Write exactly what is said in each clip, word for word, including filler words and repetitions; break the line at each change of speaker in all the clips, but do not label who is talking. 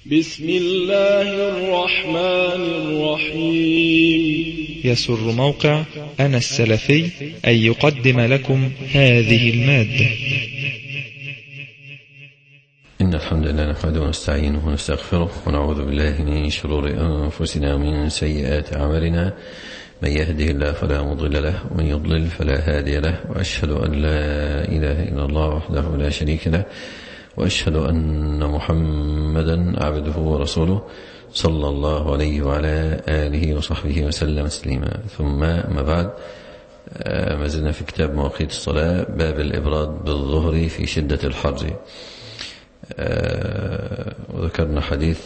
بسم الله الرحمن الرحيم.
يسر موقع أنا السلفي أن يقدم لكم هذه المادة.
إن الحمد لله نحمده ونستعينه ونستغفره ونعوذ بالله من شرور أنفسنا ومن سيئات أعمالنا. من يهده الله فلا مضل له ومن يضلل فلا هادي له، وأشهد أن لا إله إلا الله وحده لا شريك له، وأشهد أن محمدا عبده ورسوله صلى الله عليه وعلى آله وصحبه وسلم تسليما. ثم ما بعد، ما زلنا في كتاب مواقيت الصلاة، باب الإبراد بالظهر في شدة الحر. وذكرنا حديث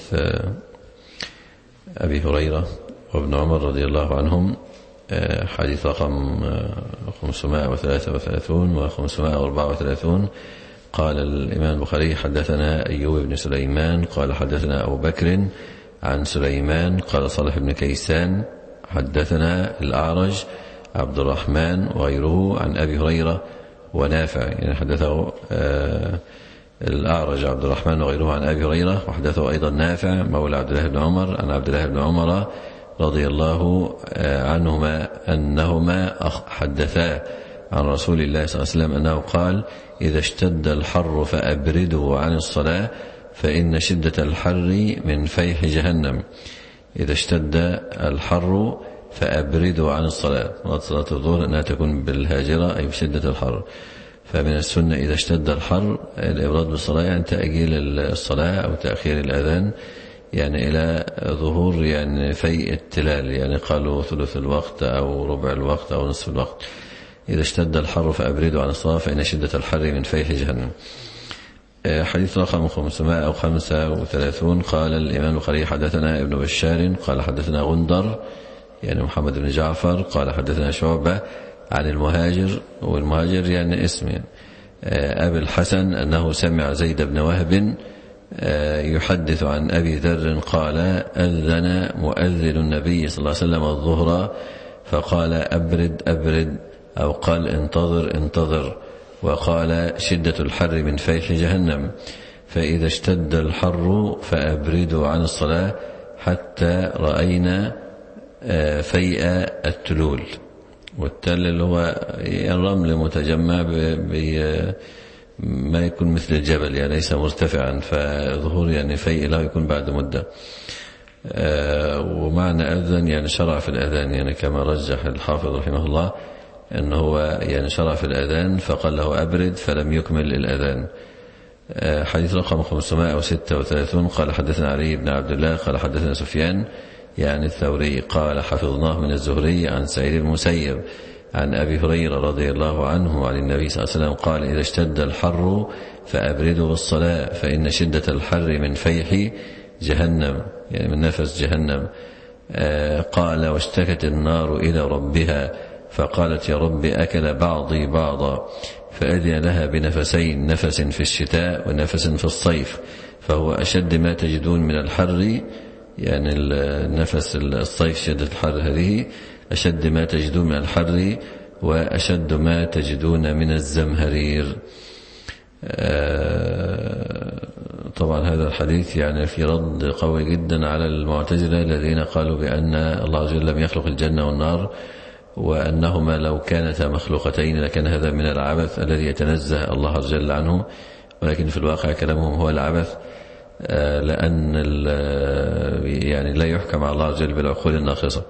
أبي هريرة وابن عمر رضي الله عنهم، حديث رقم خمسمائة وثلاثة وثلاثون وخمسمائة وأربعة وثلاثون. قال الإمام البخاري: حدثنا أيوب بن سليمان قال حدثنا أبو بكر عن سليمان قال صالح بن كيسان حدثنا الأعرج عبد الرحمن وغيره عن أبي هريرة ونافع، يعني حدثه آه الأعرج عبد الرحمن وغيره عن أبي هريرة، وحدثه أيضا نافع مولى عبد الله بن عمر عن عبد الله بن عمر رضي الله عنهما أنهما حدثا عن رسول الله صلى الله عليه وسلم أنه قال: إذا اشتد الحر فأبردوا عن الصلاة فإن شدة الحر من فيح جهنم. إذا اشتد الحر فأبردوا عن الصلاة، صلاة الظهر أنها تكون بالهاجرة أي بشدة الحر. فمن السنة إذا اشتد الحر الإبراد بالصلاة، يعني تأجيل الصلاة أو تأخير الأذان يعني إلى ظهور يعني فيء التلال، يعني قالوا ثلث الوقت أو ربع الوقت أو نصف الوقت. إذا اشتد الحر فأبردوا عن الصلاة فإن شدة الحر من فيح جهنم. حديث رقم خمسمائة أو خمسة وثلاثون. قال الإمام البخاري: حدثنا ابن بشار قال حدثنا غندر يعني محمد بن جعفر قال حدثنا شعبة عن المهاجر، والمهاجر يعني اسم يعني أبي الحسن أنه سمع زيد بن وهب يحدث عن أبي ذر قال: أذن مؤذن النبي صلى الله عليه وسلم الظهر فقال: أبرد أبرد، أو قال: انتظر انتظر، وقال: شدة الحر من فيح جهنم، فإذا اشتد الحر فأبردوا عن الصلاة حتى رأينا فيء التلول. والتل اللي هو الرمل متجمع بما يكون مثل الجبل، يعني ليس مرتفعا، فظهور يعني فيء له يكون بعد مدة. ومعنى أذن يعني شرع في الأذان، يعني كما رجح الحافظ رحمه الله أنه هو يعني شرع في الأذان فقال له أبرد فلم يكمل الأذان. حديث رقم خمسمائة وستة وثلاثون. قال حدثنا علي بن عبد الله قال حدثنا سفيان يعني الثوري قال حفظناه من الزهري عن سعيد المسيب عن أبي هريرة رضي الله عنه عن النبي صلى الله عليه وسلم قال: إذا اشتد الحر فأبردوا بالصلاة فإن شدة الحر من فيح جهنم، يعني من نفس جهنم. قال: واشتكت النار إلى ربها فقالت: يا رب أكل بعضي بعضا، فأذن لها بنفسين، نفس في الشتاء ونفس في الصيف، فهو أشد ما تجدون من الحر، يعني النفس الصيف شدة الحر هذه أشد ما تجدون من الحر وأشد ما تجدون من الزمهرير. طبعا هذا الحديث يعني في رد قوي جدا على المعتزلة الذين قالوا بأن الله عز وجل لم يخلق الجنة والنار، وأنهما لو كانتا مخلوقتين لكان هذا من العبث الذي يتنزه الله عز وجل عنه. ولكن في الواقع كلامهم هو العبث، لأن يعني لا يحكم على الله عز وجل بالعقول الناقصة.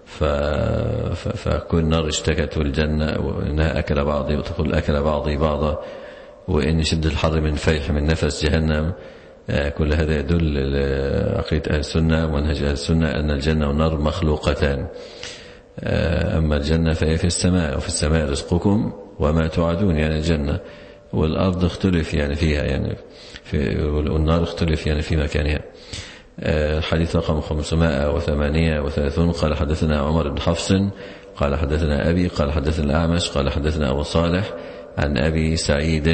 فكل النار اشتكت والجنة وإنها أكل بعضي، وتقول أكل بعضي بعضا، وإن شدة الحر من فيح من نفس جهنم. كل هذا يدل عقيدة أهل السنة ومنهج أهل السنة أن الجنة والنار مخلوقتان. أما الجنة فهي في السماء، وفي السماء رزقكم وما توعدون، يعني الجنة. والأرض اختلف يعني فيها، يعني في والنار اختلف يعني في مكانها. حديث رقم خمسمائة وثمانية وثلاثون. قال حدثنا عمر بن حفص قال حدثنا أبي قال حدثنا الأعمش قال حدثنا أبو صالح عن أبي سعيد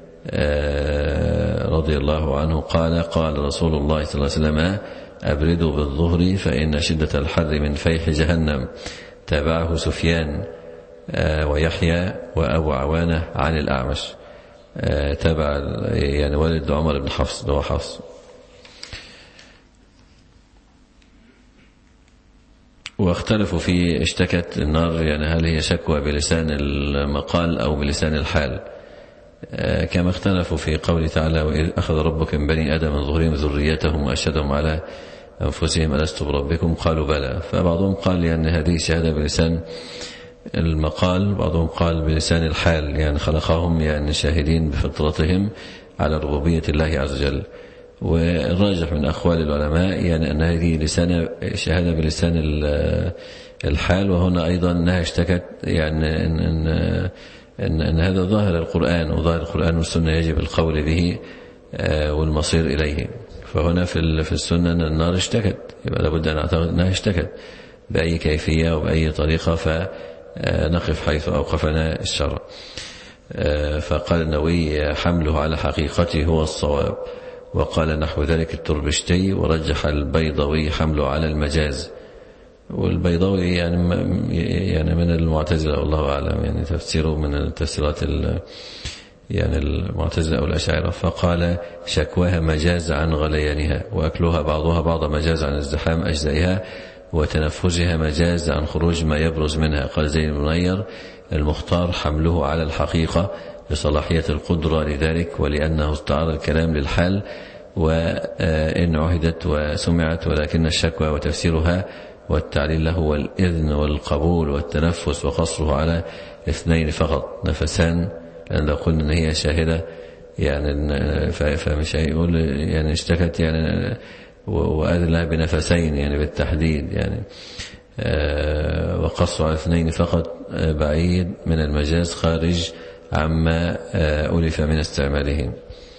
رضي الله عنه قال: قال رسول الله صلى الله عليه وسلم: أبردوا بالظهر فإن شدة الحر من فيح جهنم. تابعه سفيان ويحيى وأبو عوانة عن الأعمش. تابع يعني والد عمر بن حفص، هو حفص. واختلفوا في اشتكت النار يعني هل هي شكوى بلسان المقال أو بلسان الحال، كما اختلفوا في قوله تعالى وإذ أخذ ربك من بني آدم من ظهورهم ذريتهم وأشهدهم على أنفسهم ألست بربكم قالوا بلى. فبعضهم قال يعني هذه شهادة بلسان المقال، بعضهم قال بلسان الحال يعني خلقهم يعني شاهدين بفطرتهم على ربوبية الله عز وجل. والراجح من أقوال العلماء يعني أن هذه لسان شهادة بلسان الحال، وهنا أيضا أنها اشتكت يعني أن, أن, أن, أن هذا ظاهر القرآن، وظاهر القرآن والسنة يجب القول به والمصير إليه. فهنا في في السنة أن النار اشتكت، يبقى لابد أن أعتقد أنها اشتكت بأي كيفية وبأي طريقة، فنقف حيث أوقفنا الشرع. فقال النووي حمله على حقيقته هو الصواب، وقال نحو ذلك التربشتي، ورجح البيضوي حمله على المجاز. والبيضوي يعني يعني من المعتزلة والله أعلم، يعني تفسيره من التفسيرات يعني المعتزلة أو الأشاعرة. فقال شكواها مجاز عن غليانها، وأكلها بعضها بعض مجاز عن ازدحام أجزائها، وتنفذها مجاز عن خروج ما يبرز منها. قال زين بن منير المختار حمله على الحقيقة لصلاحية القدرة لذلك، ولأنه استعار الكلام للحال وإن عهدت وسمعت، ولكن الشكوى وتفسيرها والتعليل له والإذن والقبول والتنفس، وقصره على اثنين فقط نفسان، لأن لو قلنا أن هي شاهدة يعني فمش هيقول يعني اشتكت يعني وأذن لها بنفسين يعني بالتحديد يعني. وقصوا على اثنين فقط بعيد من المجاز خارج عما ألف من استعماله.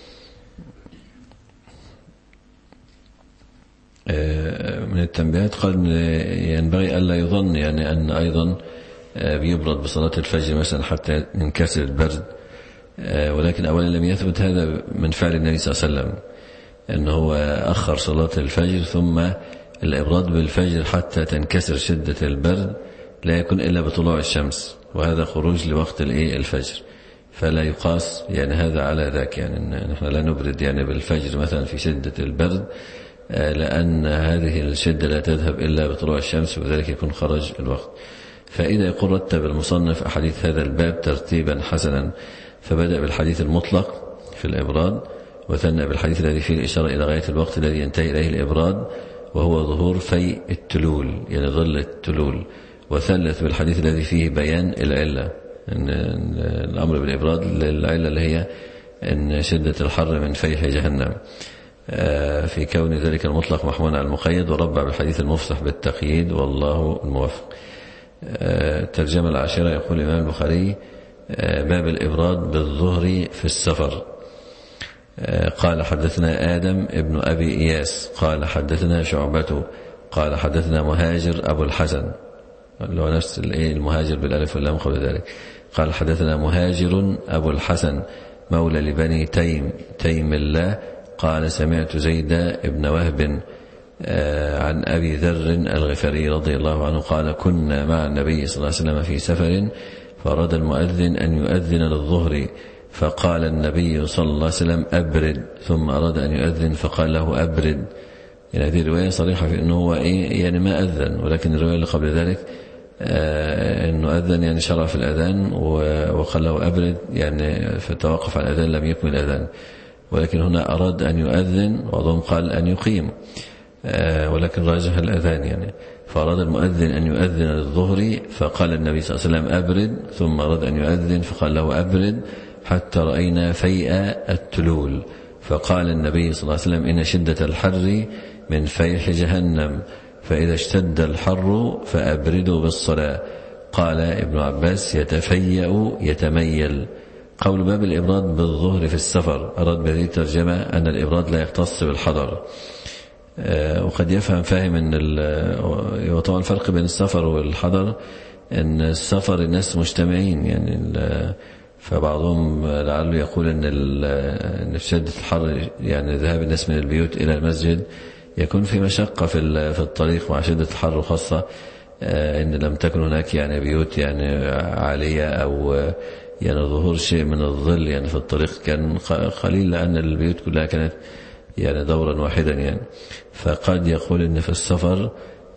من التنبيهات قال ينبغي ألا يظن يعني أن أيضا بيبرد بصلاة الفجر مثلا حتى ينكسر البرد، ولكن أولا لم يثبت هذا من فعل النبي صلى الله عليه وسلم، أنه هو أخر صلاة الفجر ثم الإبراد بالفجر حتى تنكسر شدة البرد لا يكون إلا بطلوع الشمس، وهذا خروج لوقت الفجر، فلا يقاس يعني هذا على ذاك، يعني نحن لا نبرد يعني بالفجر مثلا في شدة البرد، لأن هذه الشدة لا تذهب إلا بطلوع الشمس، وذلك يكون خرج الوقت. فإذا يقول رتب المصنف أحاديث هذا الباب ترتيبا حسنا، فبدأ بالحديث المطلق في الإبراد، وثنى بالحديث الذي فيه الإشارة إلى غاية الوقت الذي ينتهي إليه الإبراد وهو ظهور في التلول يعني ظل التلول، وثلث بالحديث الذي فيه بيان العلة، إن الأمر بالإبراد للعلة اللي هي إن شدة الحر من فيح جهنم، في كون ذلك المطلق محمول على المقيد، وربع بالحديث المفصح بالتقييد والله الموفق. الترجمة العاشرة يقول الإمام البخاري باب الإبراد بالظهر في السفر. قال حدثنا آدم ابن أبي إياس قال حدثنا شعبة قال حدثنا مهاجر أبو الحسن، اللي هو نفس المهاجر بالألف واللام قبل ذلك. قال حدثنا مهاجر أبو الحسن مولى لبني تيم تيم الله قال سمعت زيد ابن وهب عن أبي ذر الغفاري رضي الله عنه قال كنا مع النبي صلى الله عليه وسلم في سفر، فأراد المؤذن أن يؤذن للظهر، فقال النبي صلى الله عليه وسلم أبرد، ثم أراد أن يؤذن فقال له أبرد. يعني هذه الرواية صريحة في أنه هو إيه يعني ما أذن، ولكن الرواية اللي قبل ذلك آه أنه أذن يعني شرع في الأذان وقال له أبرد يعني فتوقف على الأذان لم يكمل الأذان، ولكن هنا أراد أن يؤذن، وأظن قال أن يقيم آه ولكن راجح الأذان يعني. فأراد المؤذن أن يؤذن للظهر فقال النبي صلى الله عليه وسلم أبرد، ثم أراد أن يؤذن فقال له أبرد حتى رأينا فيء التلول، فقال النبي صلى الله عليه وسلم إن شدة الحر من فيح جهنم، فإذا اشتد الحر فأبردوا بالصلاة. قال ابن عباس يتفيأ يتميل. قول باب الإبراد بالظهر في السفر، أراد بهذه الترجمة أن الإبراد لا يختص بالحضر، وقد يفهم فاهم أن وطبعا الفرق بين السفر والحضر أن السفر الناس مجتمعين يعني، فبعضهم لعله يقول أن في شدة الحر يعني ذهاب الناس من البيوت إلى المسجد يكون في مشقة في الطريق مع شدة الحر، خاصة إن لم تكن هناك يعني بيوت يعني عالية أو يعني ظهور شيء من الظل يعني في الطريق كان قليل، لأن البيوت كلها كانت يعني دورا واحدا يعني. فقد يقول إن في السفر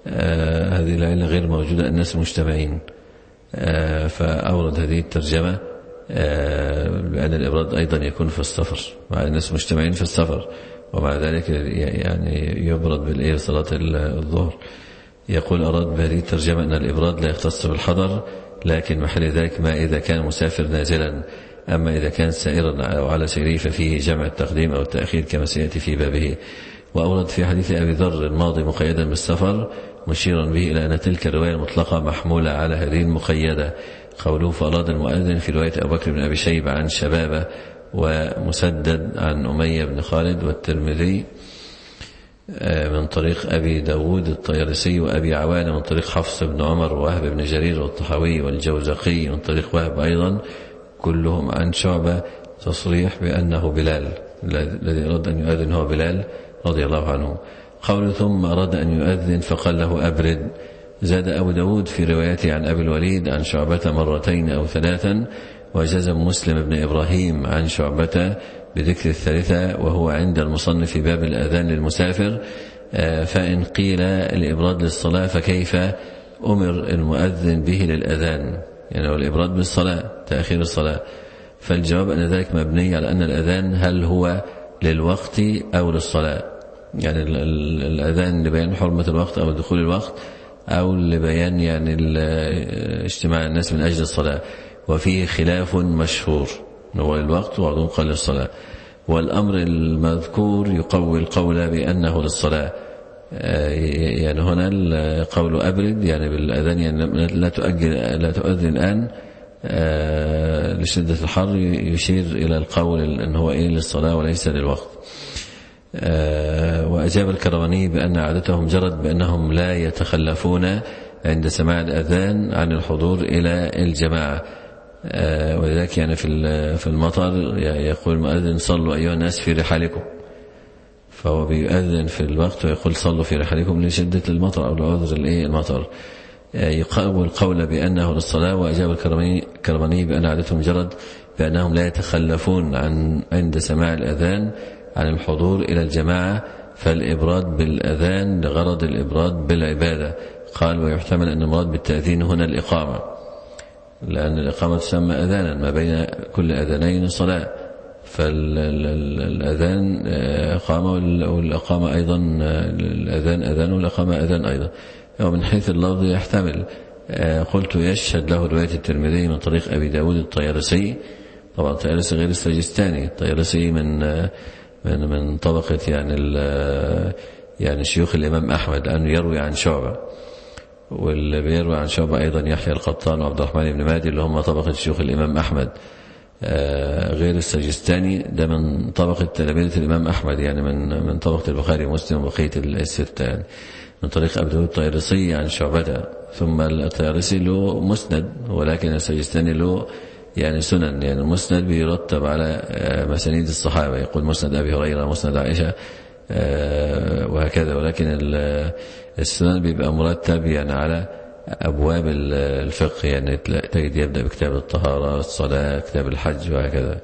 آه هذه العلة غير موجودة، الناس مجتمعين. آه فأورد هذه الترجمة آه بأن الإبراد أيضا يكون في السفر، مع الناس مجتمعين في السفر، ومع ذلك يعني يبرد بالإيه صلاة الظهر. يقول أراد بهذه الترجمة أن الإبراد لا يختص بالحضر، لكن محل ذلك ما إذا كان مسافر نازلا، أما إذا كان سائرا أو على سيره ففيه جمع التقديم أو التأخير كما سيأتي في بابه. وأورد في حديث أبي ذر الماضي مقيدا بالسفر، مشيرا به إلى أن تلك الرواية المطلقة محمولة على هذه المقيدة. قوله فأراد المؤذن في رواية أبو بكر بن أبي شيبة عن شبابة ومسدد عن أمية بن خالد، والترمذي من طريق أبي داود الطيالسي وأبي عوانة من طريق حفص بن عمر ووهب بن جرير والطحاوي والجوزقي من طريق وهب أيضا، كلهم عن شعبة، تصريح بأنه بلال، الذي أراد أن يؤذن هو بلال رضي الله عنه. قول ثم أراد أن يؤذن فقال له أبرد. زاد أبو داود في روايته عن أبي الوليد عن شعبة مرتين أو ثلاثا، وجزم مسلم بن إبراهيم عن شعبة بذكر الثالثة، وهو عند المصنف في باب الأذان للمسافر. فإن قيل الإبراد للصلاة فكيف أمر المؤذن به للأذان، يعني الإبراد بالصلاة تأخير الصلاة؟ فالجواب أن ذلك مبني على أن الأذان هل هو للوقت أو للصلاة، يعني الأذان لبيان حرمة الوقت أو دخول الوقت، أو لبيان يعني اجتماع الناس من أجل الصلاة. وفيه خلاف مشهور، هو الوقت وبعضهم قال للصلاة. والأمر المذكور يقوي القول بأنه للصلاة، يعني هنا القول أبرد يعني بالأذان، يعني لا تؤجل لا تؤذن الآن لشدة الحر، يشير إلى القول أنه هو إيه للصلاة وليس للوقت. وأجاب الكرماني بأن عادتهم جرت بأنهم لا يتخلفون عند سماع الأذان عن الحضور إلى الجماعة، ولذلك يعني في المطر يقول المؤذن صلوا أيها الناس في رحالكم، فهو بيؤذن في الوقت ويقول صلوا في رحالكم لشدة المطر أو لعذر المطر، يقوي القول بأنه للصلاة. وأجاب الكرماني بأن عادتهم جرت بأنهم لا يتخلفون عن عند سماع الأذان عن الحضور إلى الجماعة، فالإبراد بالأذان لغرض الإبراد بالعبادة. قال ويحتمل أن المراد بالتأذين هنا الإقامة، لأن الإقامة تسمى أذانا، ما بين كل أذانين صلاة، فالأذان إقامة والإقامة أيضا، الأذان أذان والإقامة أذان أيضا. ومن حيث اللفظ يحتمل. قلت يشهد له رواية الترمذي من طريق أبي داود الطيالسي، طبعا الطيالسي غير السجستاني، الطيالسي من من من طبقة يعني يعني شيوخ الإمام أحمد، أنه يروي عن شعبة، واللي بيروي عن شعبة أيضا يحيى القطان وعبد الرحمن بن مهدي اللي هم طبقة شيوخ الإمام أحمد. غير السجستاني ده من طبقة تلاميذ الإمام أحمد، يعني من من طبقة البخاري ومسلم وبقية الستة، يعني من طريق أبي داود الطيالسي عن شعبة. ثم الطيالسي له مسند، ولكن السجستاني له يعني سنن، يعني المسند بيرتب على مسانيد الصحابة، يقول مسند أبي هريرة، مسند عائشة وهكذا، ولكن السنن بيبقى مرتب يعني على أبواب الفقه، يعني تجد يبدأ بكتاب الطهارة، الصلاة، كتاب الحج وهكذا.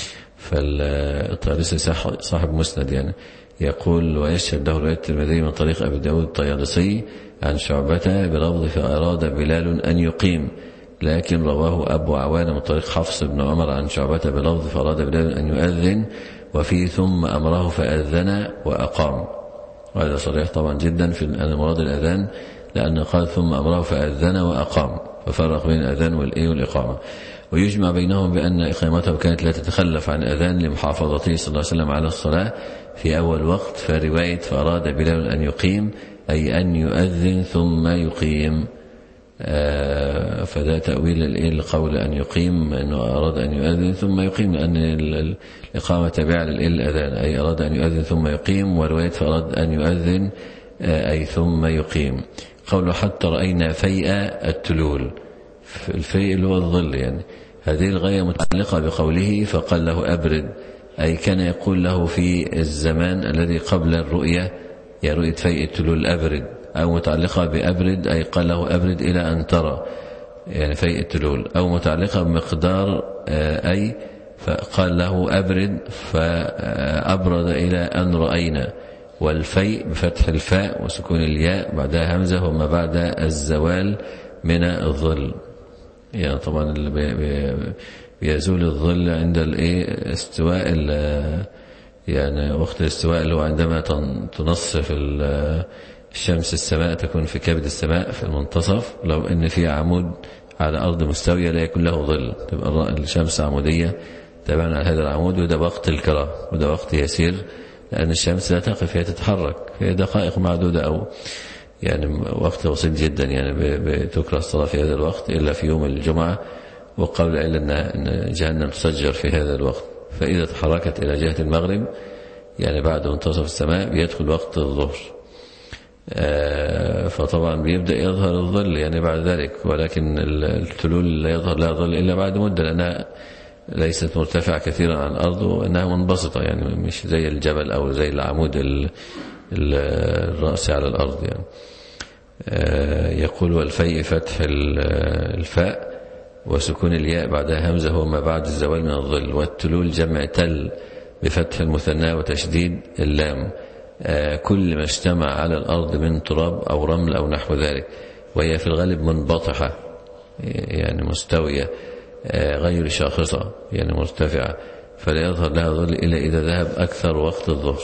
فالطيالسي صاحب مسند يعني. يقول ويشهد له رواية الترمذي من طريق أبي داود الطيالسي عن شعبة بلفظ فأراد بلال أن يقيم، لكن رواه أبو عوانة من طريق حفص بن عمر عن شعبة بلفظ فأراد بلال أن يؤذن، وفيه ثم أمره فأذن وأقام. وهذا صريح طبعا جدا في أن مراد الأذان، لأن قال ثم أمره فأذن وأقام، ففرق بين الأذان والإقامة. ويجمع بينهم بأن إقامته كانت لا تتخلف عن الأذان لمحافظته صلى الله عليه وسلم على الصلاة في أول وقت. فرواية فأراد بلال أن يقيم أي أن يؤذن ثم يقيم، آه فده تأويل القول أن يقيم، أنه أراد أن يؤذن ثم يقيم، لأن الإقامة تابعة للأذان، أي أراد أن يؤذن ثم يقيم. ورواية فأراد أن يؤذن آه أي ثم يقيم. قوله حتى رأينا فيء التلول، الفيء اللي هو الظل، يعني هذه الغاية متعلقة بقوله فقال له أبرد، أي كان يقول له في الزمان الذي قبل الرؤية يا رؤية فيء التلول أبرد، أو متعلقة بأبرد أي قال له أبرد إلى أن ترى، يعني فيء التلول، أو متعلقة بمقدار أي فقال له أبرد فأبرد إلى أن رأينا، والفيء بفتح الفاء وسكون الياء بعدها همزة وما بعد الزوال من الظل. يعني طبعا اللي بي بي بيزول الظل عند الايه استواء يعني وقت الاستواء اللي هو عندما تنصف الشمس السماء تكون في كبد السماء في المنتصف. لو ان في عمود على أرض مستوية لا يكون له ظل تبقى الشمس عمودية تبعا على هذا العمود، وده وقت الكراهة وده وقت يسير لأن الشمس لا تقف هي تتحرك في دقائق معدودة أو يعني وقت بسيط جدا. يعني بتكره الصلاة في هذا الوقت إلا في يوم الجمعة، وقول إلا أن جهنم تسجر في هذا الوقت. فإذا تحركت إلى جهة المغرب يعني بعد منتصف السماء بيدخل وقت الظهر، فطبعا بيبدأ يظهر الظل يعني بعد ذلك، ولكن التلول لا يظهر لها ظل إلا بعد مدة لأنها ليست مرتفعة كثيرا عن الأرض وأنها منبسطة يعني مش زي الجبل أو زي العمود الرأسي على الأرض. يعني يقول والفيء فتح الفاء وسكون الياء بعدها همزة وما بعد الزوال من الظل، والتلول جمع تل بفتح المثنى وتشديد اللام، كل ما اجتمع على الأرض من تراب أو رمل أو نحو ذلك، وهي في الغالب منبطحة يعني مستوية غير شاخصة يعني مرتفعة، فلا يظهر لها ظل إلا إذا ذهب أكثر وقت الظهر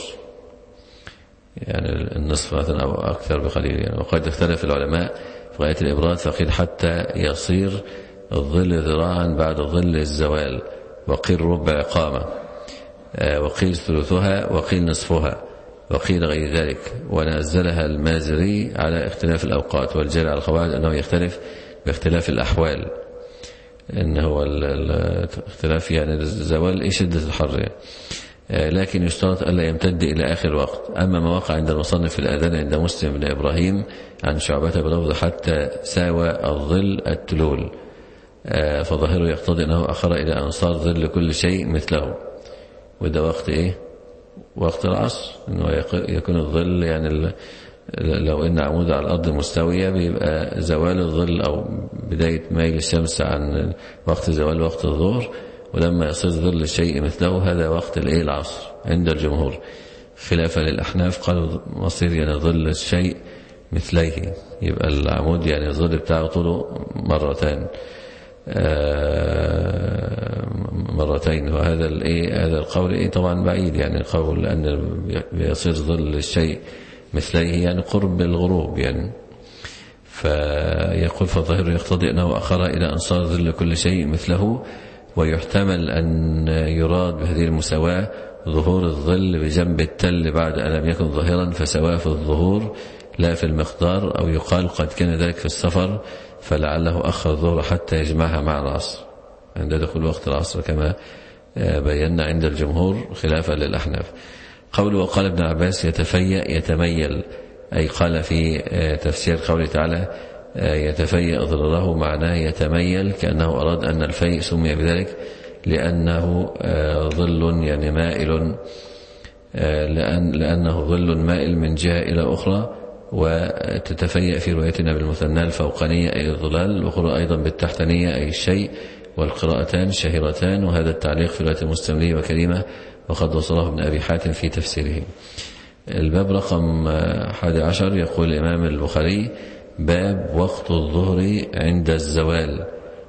يعني النصف مثلا أو أكثر بقليل. يعني وقد اختلف العلماء في غاية الإبراد، فقيل حتى يصير الظل ذراعا بعد ظل الزوال، وقيل ربع قامة، وقيل ثلثها، وقيل نصفها، وقيل غير ذلك. ونزلها المازري على اختلاف الأوقات، والجاري على القواعد أنه يختلف باختلاف الأحوال، إن هو الاختلاف يعني الزوال إيه شدة الحر يعني. لكن يشترط ألا يمتد إلى آخر وقت. أما ما وقع عند المصنف في الأذان عند مسلم بن إبراهيم عن شعبة بلفظ حتى ساوى الظل التلول، فظاهره يقتضي أنه أخر إلى أن صار ظل كل شيء مثله، وده وقت إيه؟ وقت العصر، إنه يكون الظل يعني لو إن عمود على الأرض مستوية بيبقى زوال الظل أو بداية ميل الشمس عن وقت زوال وقت الظهر، ولما يصير ظل الشيء مثله هذا وقت الإيه العصر عند الجمهور، خلافا للأحناف قالوا مصير يعني ظل الشيء مثليه، يبقى العمود يعني الظل بتاعه طوله مرتين مرتين وهذا الايه هذا القول ايه طبعا بعيد يعني القول ان يصير ظل الشيء مثليه يعني قرب الغروب يعني. فيقول فالظاهر يقتضي انه اخر الى ان صار ظل كل شيء مثله، ويحتمل ان يراد بهذه المساواة ظهور الظل بجنب التل بعد ان لم يكن ظاهرا فسواه في الظهور لا في المقدار، او يقال قد كان ذلك في السفر فلعله أخر الظهر حتى يجمعها مع العصر عند دخول وقت العصر كما بينا عند الجمهور خلافا للأحناف. قوله وقال ابن عباس يتفيأ يتميل، أي قال في تفسير قوله تعالى يتفيأ ظلله معناه يتميل، كأنه أراد أن الفيء سمي بذلك لأنه ظل يعني مائل، لأن لأنه ظل مائل من جهة إلى أخرى. وتتفيأ في روايتنا بالمثنى الفوقانية أي الظلال، الأخرى أيضا بالتحتانية أي الشيء، والقراءتان شهيرتان، وهذا التعليق في رواية المستملي وكريمة وقد وصله ابن أبي حاتم في تفسيره. الباب رقم أحد عشر يقول الإمام البخاري باب وقت الظهر عند الزوال.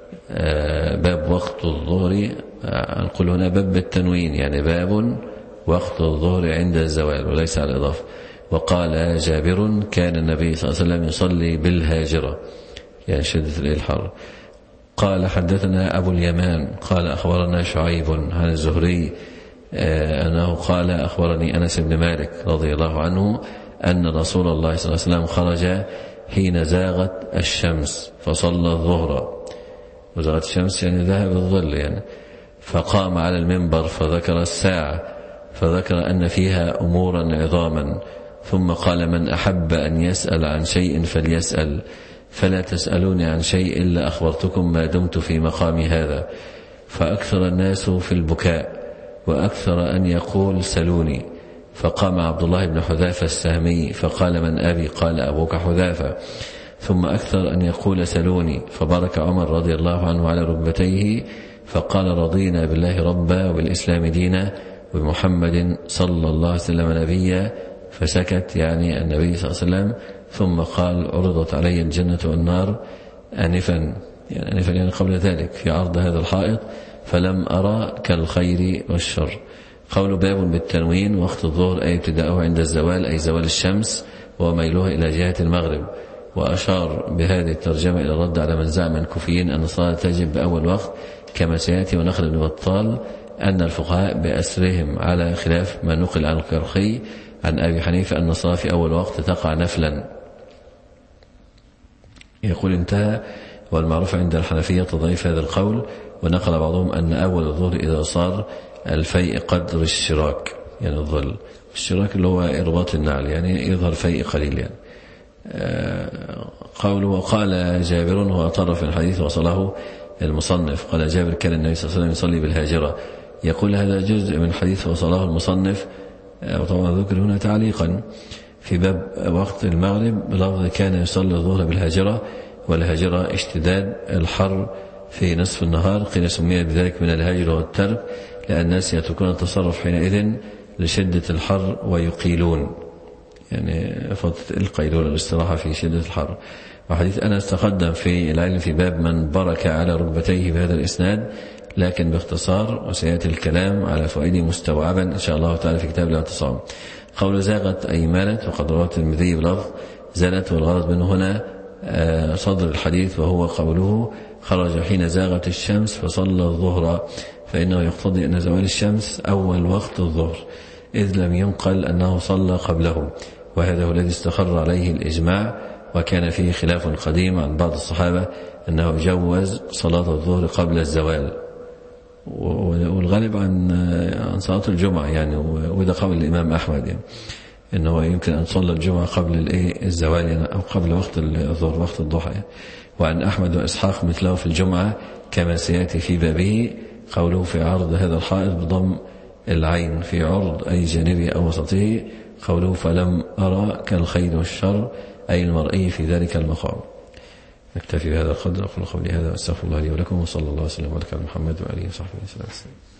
باب وقت الظهر نقول هنا باب بالتنوين يعني باب وقت الظهر عند الزوال وليس على الإضافة. وقال جابر كان النبي صلى الله عليه وسلم يصلي بالهاجرة يعني شدة الحر. قال حدثنا أبو اليمان قال أخبرنا شعيب عن الزهري أنه قال أخبرني أنس بن مالك رضي الله عنه أن رسول الله صلى الله عليه وسلم خرج حين زاغت الشمس فصلى الظهر، وزاغت الشمس يعني ذهب الظل يعني، فقام على المنبر فذكر الساعة فذكر أن فيها أمورا عظاما، ثم قال من أحب أن يسأل عن شيء فليسأل، فلا تسألوني عن شيء إلا أخبرتكم ما دمت في مقامي هذا. فأكثر الناس في البكاء وأكثر أن يقول سلوني، فقام عبد الله بن حذافة السهمي فقال من أبي؟ قال أبوك حذافة. ثم أكثر أن يقول سلوني، فبارك عمر رضي الله عنه على ركبتيه فقال رضينا بالله ربا وبالإسلام دينا وبمحمد صلى الله عليه وسلم نبيا، فسكت يعني النبي صلى الله عليه وسلم، ثم قال عرضت علي الجنة والنار آنفا، يعني آنفا يعني قبل ذلك في عرض هذا الحائط، فلم أرى كالخير والشر. قول باب بالتنوين وقت الظهر أي ابتداءه عند الزوال أي زوال الشمس وميلها إلى جهة المغرب. وأشار بهذه الترجمة إلى الرد على من زعم الكوفيين أن الصلاة تجب بأول وقت كما سيأتي. ونقل ابن بطال أن الفقهاء بأسرهم على خلاف ما نقل عن الكرخي عن أبي حنيفة أن الصلاة في أول وقت تقع نفلا. يقول انتهى. والمعروف عند الحنفية تضعيف هذا القول، ونقل بعضهم أن أول الظهر إذا صار الفيء قدر الشراك يعني الظل، الشراك اللي هو إرباط النعل يعني يظهر فيء قليل يعني. قوله وقال جابر هو طرف الحديث وصله المصنف. قال جابر كان النبي صلى الله عليه وسلم يصلي بالهاجرة. يقول هذا جزء من حديث وصله المصنف، وطبعا ذكر هنا تعليقا في باب وقت المغرب بلفظ كان يصلي الظهر بالهاجرة، والهاجرة اشتداد الحر في نصف النهار، قيل سمي بذلك من الهاجر والترك لأن الناس يتركون التصرف حينئذ لشدة الحر ويقيلون يعني فترة القيلولة الاستراحة في شدة الحر. وحديث أنس تقدم في العلم في باب من برك على ركبتيه بهذا الإسناد لكن باختصار، وسيأتي الكلام على فوائده مستوعبا إن شاء الله تعالى في كتاب الاعتصام. قول زاغت أي مالت، وقد رواه الترمذي بلفظ زالت، والغرض منه هنا صدر الحديث وهو قوله خرج حين زاغت الشمس فصلى الظهر، فإنه يقتضي أن زوال الشمس أول وقت الظهر إذ لم ينقل أنه صلى قبله، وهذا هو الذي استقر عليه الإجماع. وكان فيه خلاف قديم عن بعض الصحابة أنه جوز صلاة الظهر قبل الزوال، والغالب عن عن صلاة الجمعة يعني، وده قول الإمام أحمد يعني أنه يمكن أن تصلى الجمعة قبل الزوال يعني أو قبل وقت الظهر وقت الضحى يعني. وعن أحمد وإسحاق مثله في الجمعة كما سيأتي في بابه. قوله في عرض هذا الحائط بضم العين في عرض أي جانبه أو وسطه. قوله فلم أرى كالخير والشر أي المرئي في ذلك المقام. نكتفي بهذا القدر. أقول قولي هذا وأستغفر الله لي ولكم، وصلى الله وسلم على محمد وآله وصحبه وسلم.